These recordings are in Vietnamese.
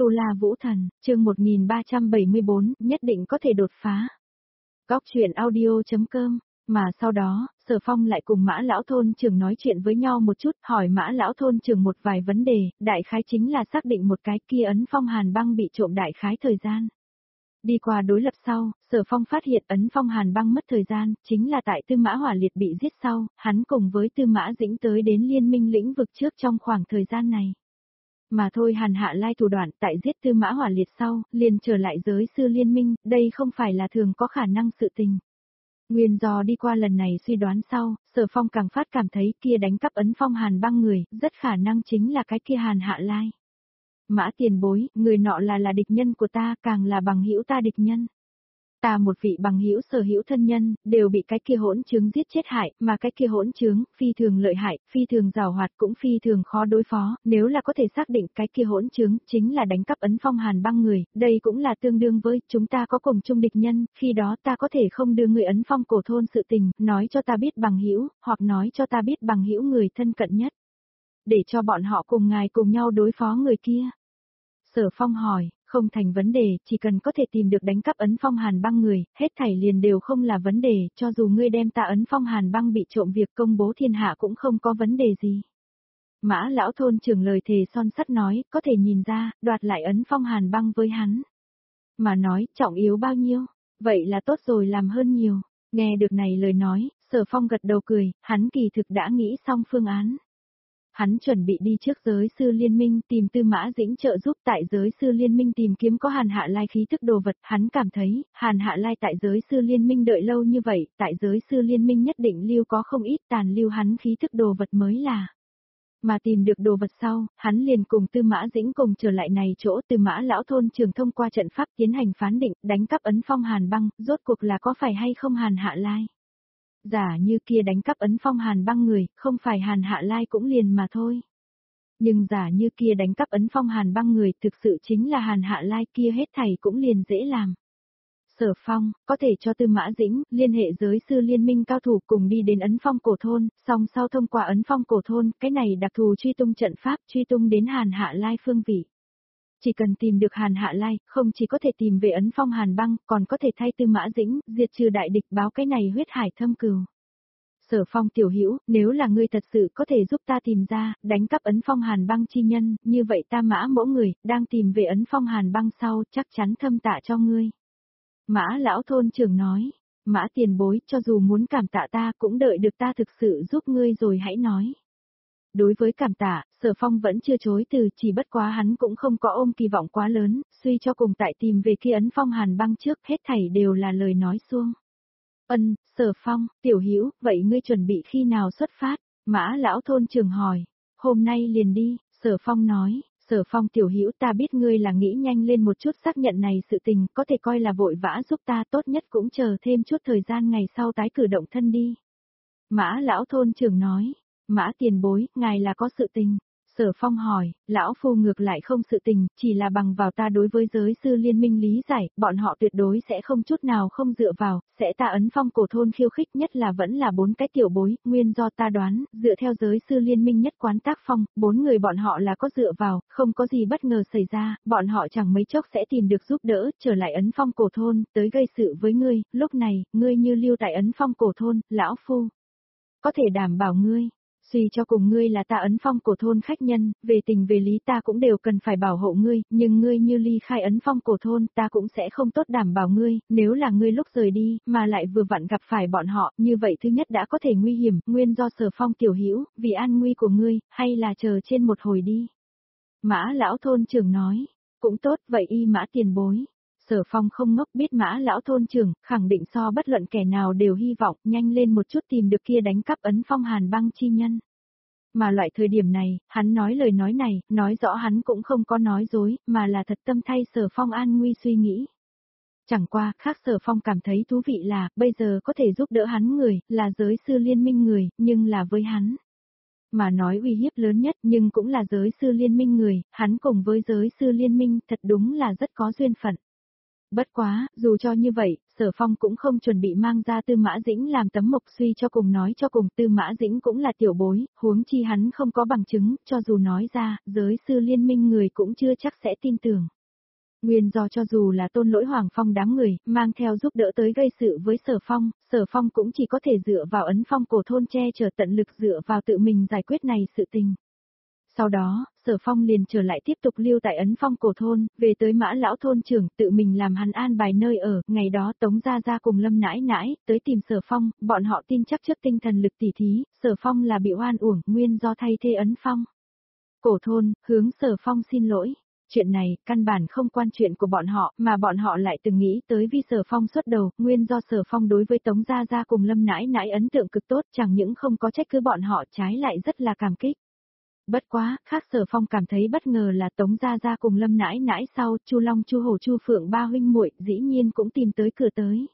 Tu La Vũ Thần, chương 1374, nhất định có thể đột phá. Góc truyện audio.com, mà sau đó, Sở Phong lại cùng Mã Lão Thôn trưởng nói chuyện với nhau một chút, hỏi Mã Lão Thôn trưởng một vài vấn đề, đại khái chính là xác định một cái kia ấn phong hàn băng bị trộm đại khái thời gian. Đi qua đối lập sau, Sở Phong phát hiện ấn phong hàn băng mất thời gian, chính là tại Tư Mã Hỏa Liệt bị giết sau, hắn cùng với Tư Mã Dĩnh tới đến liên minh lĩnh vực trước trong khoảng thời gian này. Mà thôi Hàn Hạ Lai thủ đoạn tại giết Tư Mã Hỏa Liệt sau, liền trở lại giới sư liên minh, đây không phải là thường có khả năng sự tình. Nguyên do đi qua lần này suy đoán sau, Sở Phong càng phát cảm thấy kia đánh cắp ấn phong hàn băng người, rất khả năng chính là cái kia Hàn Hạ Lai. Mã tiền bối, người nọ là địch nhân của ta, càng là bằng hữu ta địch nhân. Ta một vị bằng hữu sở hữu thân nhân, đều bị cái kia hỗn chứng giết chết hại, mà cái kia hỗn chứng, phi thường lợi hại, phi thường giàu hoạt cũng phi thường khó đối phó, nếu là có thể xác định cái kia hỗn chứng, chính là đánh cắp ấn phong hàn băng người, đây cũng là tương đương với, chúng ta có cùng chung địch nhân, khi đó ta có thể không đưa người ấn phong cổ thôn sự tình, nói cho ta biết bằng hữu, hoặc nói cho ta biết bằng hữu người thân cận nhất. Để cho bọn họ cùng ngài cùng nhau đối phó người kia. Sở Phong hỏi, không thành vấn đề, chỉ cần có thể tìm được đánh cắp ấn phong hàn băng người, hết thảy liền đều không là vấn đề, cho dù ngươi đem ta ấn phong hàn băng bị trộm việc công bố thiên hạ cũng không có vấn đề gì. Mã Lão Thôn trưởng lời thề son sắt nói, có thể nhìn ra, đoạt lại ấn phong hàn băng với hắn. Mà nói, trọng yếu bao nhiêu, vậy là tốt rồi làm hơn nhiều. Nghe được này lời nói, Sở Phong gật đầu cười, hắn kỳ thực đã nghĩ xong phương án. Hắn chuẩn bị đi trước giới sư liên minh tìm Tư Mã Dĩnh trợ giúp tại giới sư liên minh tìm kiếm có Hàn Hạ Lai khí thức đồ vật. Hắn cảm thấy, Hàn Hạ Lai tại giới sư liên minh đợi lâu như vậy, tại giới sư liên minh nhất định lưu có không ít tàn lưu hắn khí thức đồ vật mới là. Mà tìm được đồ vật sau, hắn liền cùng Tư Mã Dĩnh cùng trở lại này chỗ Tư Mã Lão Thôn trưởng thông qua trận pháp tiến hành phán định, đánh cắp ấn phong hàn băng, rốt cuộc là có phải hay không Hàn Hạ Lai. Giả như kia đánh cắp ấn phong hàn băng người, không phải Hàn Hạ Lai cũng liền mà thôi. Nhưng giả như kia đánh cắp ấn phong hàn băng người thực sự chính là Hàn Hạ Lai kia hết thảy cũng liền dễ làm. Sở Phong, có thể cho Tư Mã Dĩnh, liên hệ giới sư liên minh cao thủ cùng đi đến ấn phong cổ thôn, song sau thông qua ấn phong cổ thôn, cái này đặc thù truy tung trận pháp truy tung đến Hàn Hạ Lai phương vị. Chỉ cần tìm được Hàn Hạ Lai, không chỉ có thể tìm về ấn phong hàn băng, còn có thể thay Tư Mã Dĩnh, diệt trừ đại địch báo cái này huyết hải thâm cừu. Sở Phong tiểu hữu, nếu là ngươi thật sự có thể giúp ta tìm ra, đánh cắp ấn phong hàn băng chi nhân, như vậy ta Mã mỗ người, đang tìm về ấn phong hàn băng sau, chắc chắn thâm tạ cho ngươi. Mã Lão Thôn trưởng nói, Mã tiền bối, cho dù muốn cảm tạ ta cũng đợi được ta thực sự giúp ngươi rồi hãy nói. Đối với cảm tạ, Sở Phong vẫn chưa chối từ, chỉ bất quá hắn cũng không có ôm kỳ vọng quá lớn, suy cho cùng tại tìm về kia ấn phong hàn băng trước, hết thảy đều là lời nói suông. Sở Phong, tiểu hữu, vậy ngươi chuẩn bị khi nào xuất phát? Mã Lão Thôn trưởng hỏi. Hôm nay liền đi, Sở Phong nói. Sở Phong tiểu hữu, ta biết ngươi là nghĩ nhanh lên một chút xác nhận này sự tình, có thể coi là vội vã giúp ta, tốt nhất cũng chờ thêm chút thời gian ngày sau tái cử động thân đi. Mã Lão Thôn trưởng nói. Mã tiền bối, ngài là có sự tình. Sở Phong hỏi, lão phu ngược lại không sự tình, chỉ là bằng vào ta đối với giới sư liên minh lý giải, bọn họ tuyệt đối sẽ không chút nào không dựa vào, sẽ ta ấn phong cổ thôn khiêu khích nhất là vẫn là 4 cái tiểu bối, nguyên do ta đoán, dựa theo giới sư liên minh nhất quán tác phong, 4 người bọn họ là có dựa vào, không có gì bất ngờ xảy ra, bọn họ chẳng mấy chốc sẽ tìm được giúp đỡ, trở lại ấn phong cổ thôn, tới gây sự với ngươi, lúc này, ngươi như lưu tại ấn phong cổ thôn, lão phu có thể đảm bảo ngươi. Suy cho cùng ngươi là ta ấn phong cổ thôn khách nhân, về tình về lý ta cũng đều cần phải bảo hộ ngươi, nhưng ngươi như ly khai ấn phong cổ thôn ta cũng sẽ không tốt đảm bảo ngươi, nếu là ngươi lúc rời đi, mà lại vừa vặn gặp phải bọn họ, như vậy thứ nhất đã có thể nguy hiểm, nguyên do Sở Phong tiểu hữu, vì an nguy của ngươi, hay là chờ trên một hồi đi. Mã Lão Thôn trưởng nói, cũng tốt, vậy y Mã tiền bối. Sở Phong không ngốc biết Mã Lão Thôn trưởng, khẳng định so bất luận kẻ nào đều hy vọng nhanh lên một chút tìm được kia đánh cắp ấn phong hàn băng chi nhân. Mà loại thời điểm này, hắn nói lời nói này, nói rõ hắn cũng không có nói dối, mà là thật tâm thay Sở Phong an nguy suy nghĩ. Chẳng qua, khác Sở Phong cảm thấy thú vị là, bây giờ có thể giúp đỡ hắn người, là giới sư liên minh người, nhưng là với hắn. Mà nói uy hiếp lớn nhất nhưng cũng là giới sư liên minh người, hắn cùng với giới sư liên minh thật đúng là rất có duyên phận. Bất quá, dù cho như vậy, Sở Phong cũng không chuẩn bị mang ra Tư Mã Dĩnh làm tấm mộc, suy cho cùng nói cho cùng Tư Mã Dĩnh cũng là tiểu bối, huống chi hắn không có bằng chứng, cho dù nói ra, giới sư liên minh người cũng chưa chắc sẽ tin tưởng. Nguyên do cho dù là Tôn Lỗi Hoàng Phong đám người, mang theo giúp đỡ tới gây sự với Sở Phong cũng chỉ có thể dựa vào ấn phong cổ thôn che chở tận lực dựa vào tự mình giải quyết này sự tình. Sau đó, Sở Phong liền trở lại tiếp tục lưu tại ấn phong cổ thôn, về tới Mã lão thôn trưởng, tự mình làm hắn an bài nơi ở, ngày đó Tống Gia Gia cùng Lâm nãi nãi, tới tìm Sở Phong, bọn họ tin chắc trước tinh thần lực tỉ thí, Sở Phong là bị oan uổng, nguyên do thay thế ấn phong. Cổ thôn, hướng Sở Phong xin lỗi. Chuyện này, căn bản không quan chuyện của bọn họ, mà bọn họ lại từng nghĩ tới vì Sở Phong xuất đầu, nguyên do Sở Phong đối với Tống Gia Gia cùng Lâm nãi nãi ấn tượng cực tốt, chẳng những không có trách cứ bọn họ, trái lại rất là cảm kích. Bất quá, khác Sở Phong cảm thấy bất ngờ là Tống Gia Gia cùng Lâm nãi nãi sau, Chu Long, Chu Hổ, Chu Phượng ba huynh muội dĩ nhiên cũng tìm tới cửa tới.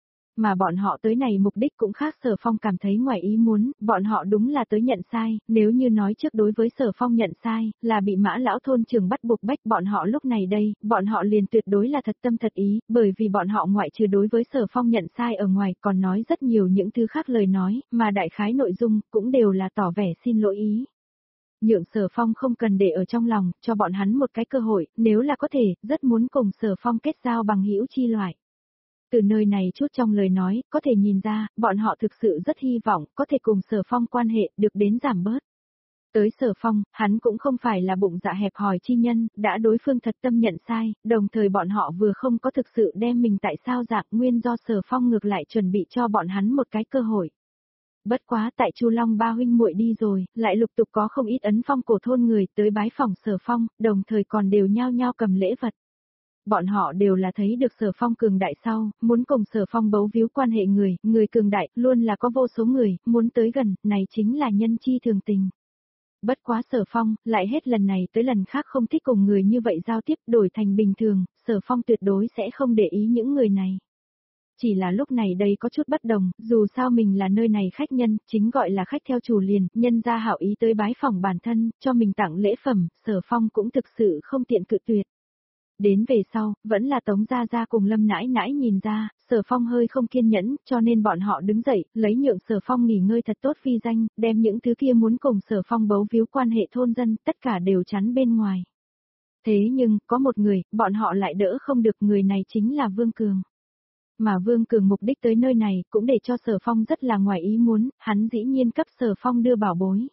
Mà bọn họ tới này mục đích cũng khác Sở Phong cảm thấy ngoài ý muốn, bọn họ đúng là tới nhận sai, nếu như nói trước đối với Sở Phong nhận sai, là bị Mã lão thôn trưởng bắt buộc bách bọn họ lúc này đây, bọn họ liền tuyệt đối là thật tâm thật ý, bởi vì bọn họ ngoại trừ đối với Sở Phong nhận sai ở ngoài còn nói rất nhiều những thứ khác lời nói, mà đại khái nội dung cũng đều là tỏ vẻ xin lỗi ý. Nhượng Sở Phong không cần để ở trong lòng, cho bọn hắn một cái cơ hội, nếu là có thể, rất muốn cùng Sở Phong kết giao bằng hữu chi loại. Từ nơi này chút trong lời nói, có thể nhìn ra, bọn họ thực sự rất hy vọng, có thể cùng Sở Phong quan hệ, được đến giảm bớt. Tới Sở Phong, hắn cũng không phải là bụng dạ hẹp hòi chi nhân, đã đối phương thật tâm nhận sai, đồng thời bọn họ vừa không có thực sự đem mình tại sao dạng nguyên do Sở Phong ngược lại chuẩn bị cho bọn hắn một cái cơ hội. Bất quá tại Chu Long ba huynh muội đi rồi, lại lục tục có không ít ấn phong cổ thôn người tới bái phòng Sở Phong, đồng thời còn đều nhao nhao cầm lễ vật. Bọn họ đều là thấy được Sở Phong cường đại sau, muốn cùng Sở Phong bấu víu quan hệ người cường đại, luôn là có vô số người, muốn tới gần, này chính là nhân chi thường tình. Bất quá Sở Phong, lại hết lần này tới lần khác không thích cùng người như vậy giao tiếp, đổi thành bình thường, Sở Phong tuyệt đối sẽ không để ý những người này. Chỉ là lúc này đây có chút bất đồng, dù sao mình là nơi này khách nhân, chính gọi là khách theo chủ liền, nhân ra hảo ý tới bái phòng bản thân, cho mình tặng lễ phẩm, Sở Phong cũng thực sự không tiện cự tuyệt. Đến về sau, vẫn là Tống Gia Gia cùng Lâm nãi nãi nhìn ra, Sở Phong hơi không kiên nhẫn, cho nên bọn họ đứng dậy, lấy nhượng Sở Phong nghỉ ngơi thật tốt phi danh, đem những thứ kia muốn cùng Sở Phong bấu víu quan hệ thôn dân, tất cả đều chắn bên ngoài. Thế nhưng, có một người, bọn họ lại đỡ không được, người này chính là Vương Cường. Mà Vương Cường mục đích tới nơi này, cũng để cho Sở Phong rất là ngoài ý muốn, hắn dĩ nhiên cấp Sở Phong đưa bảo bối.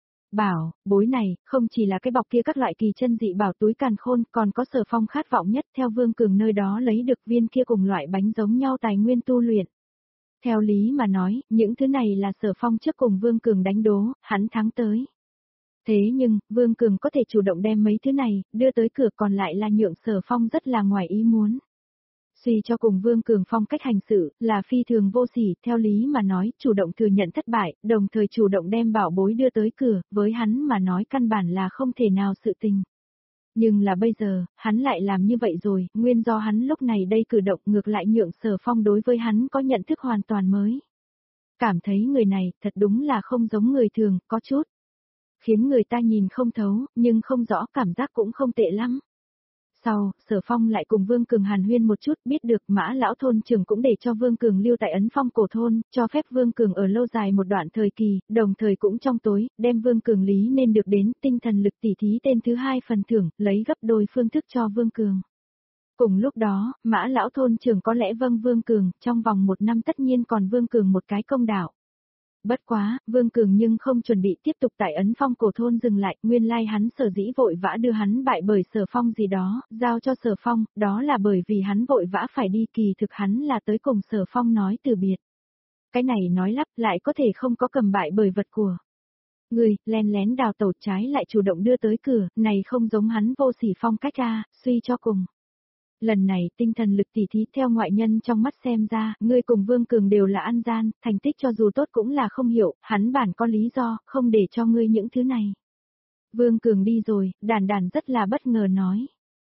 Bảo, bối này, không chỉ là cái bọc kia các loại kỳ chân dị bảo túi càn khôn, còn có Sở Phong khát vọng nhất theo Vương Cường nơi đó lấy được viên kia cùng loại bánh giống nhau tài nguyên tu luyện. Theo lý mà nói, những thứ này là Sở Phong trước cùng Vương Cường đánh đố, hắn thắng tới. Thế nhưng, Vương Cường có thể chủ động đem mấy thứ này, đưa tới cửa, còn lại là nhượng Sở Phong rất là ngoài ý muốn. Suy cho cùng Vương Cường phong cách hành sự, là phi thường vô sỉ, theo lý mà nói, chủ động thừa nhận thất bại, đồng thời chủ động đem bảo bối đưa tới cửa, với hắn mà nói căn bản là không thể nào sự tình. Nhưng là bây giờ, hắn lại làm như vậy rồi, nguyên do hắn lúc này đây cử động ngược lại nhượng Sở Phong đối với hắn có nhận thức hoàn toàn mới. Cảm thấy người này, thật đúng là không giống người thường, có chút. Khiến người ta nhìn không thấu, nhưng không rõ, cảm giác cũng không tệ lắm. Sau, Sở Phong lại cùng Vương Cường hàn huyên một chút, biết được Mã lão thôn trưởng cũng để cho Vương Cường lưu tại ấn phong cổ thôn, cho phép Vương Cường ở lâu dài một đoạn thời kỳ, đồng thời cũng trong tối, đem Vương Cường lý nên được đến tinh thần lực tỉ thí tên thứ 2 phần thưởng, lấy gấp đôi phương thức cho Vương Cường. Cùng lúc đó, Mã lão thôn trưởng có lẽ vâng Vương Cường, trong vòng 1 năm tất nhiên còn Vương Cường một cái công đạo. Bất quá, Vương Cường nhưng không chuẩn bị tiếp tục tại ấn phong cổ thôn dừng lại, nguyên lai hắn sở dĩ vội vã đưa hắn bại bởi Sở Phong gì đó, giao cho Sở Phong, đó là bởi vì hắn vội vã phải đi, kỳ thực hắn là tới cùng Sở Phong nói từ biệt. Cái này nói lắp lại có thể không có cầm bại bởi vật của người, len lén đào tẩu, trái lại chủ động đưa tới cửa, này không giống hắn vô sỉ phong cách a, suy cho cùng. Lần này tinh thần lực tỉ thí theo ngoại nhân trong mắt xem ra, ngươi cùng Vương Cường đều là ăn gian, thành tích cho dù tốt cũng là không hiểu, hắn bản có lý do, không để cho ngươi những thứ này. Vương Cường đi rồi, Đàn Đàn rất là bất ngờ nói.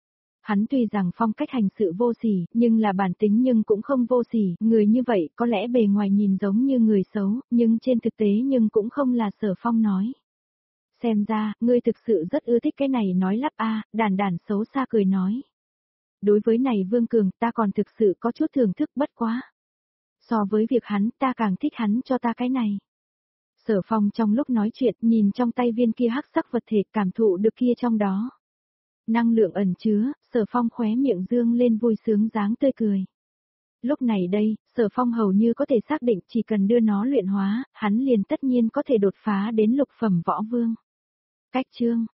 Hắn tuy rằng phong cách hành sự vô sỉ, nhưng là bản tính nhưng cũng không vô sỉ, người như vậy có lẽ bề ngoài nhìn giống như người xấu, nhưng trên thực tế nhưng cũng không là Sở Phong nói. Xem ra, ngươi thực sự rất ưa thích cái này nói lắp a, Đàn Đàn xấu xa cười nói. Đối với này Vương Cường ta còn thực sự có chút thưởng thức bất quá. So với việc hắn ta càng thích hắn cho ta cái này. Sở Phong trong lúc nói chuyện nhìn trong tay viên kia hắc sắc vật thể cảm thụ được kia trong đó. Năng lượng ẩn chứa, Sở Phong khóe miệng dương lên vui sướng dáng tươi cười. Lúc này đây, Sở Phong hầu như có thể xác định chỉ cần đưa nó luyện hóa, hắn liền tất nhiên có thể đột phá đến lục phẩm võ vương. Cách chương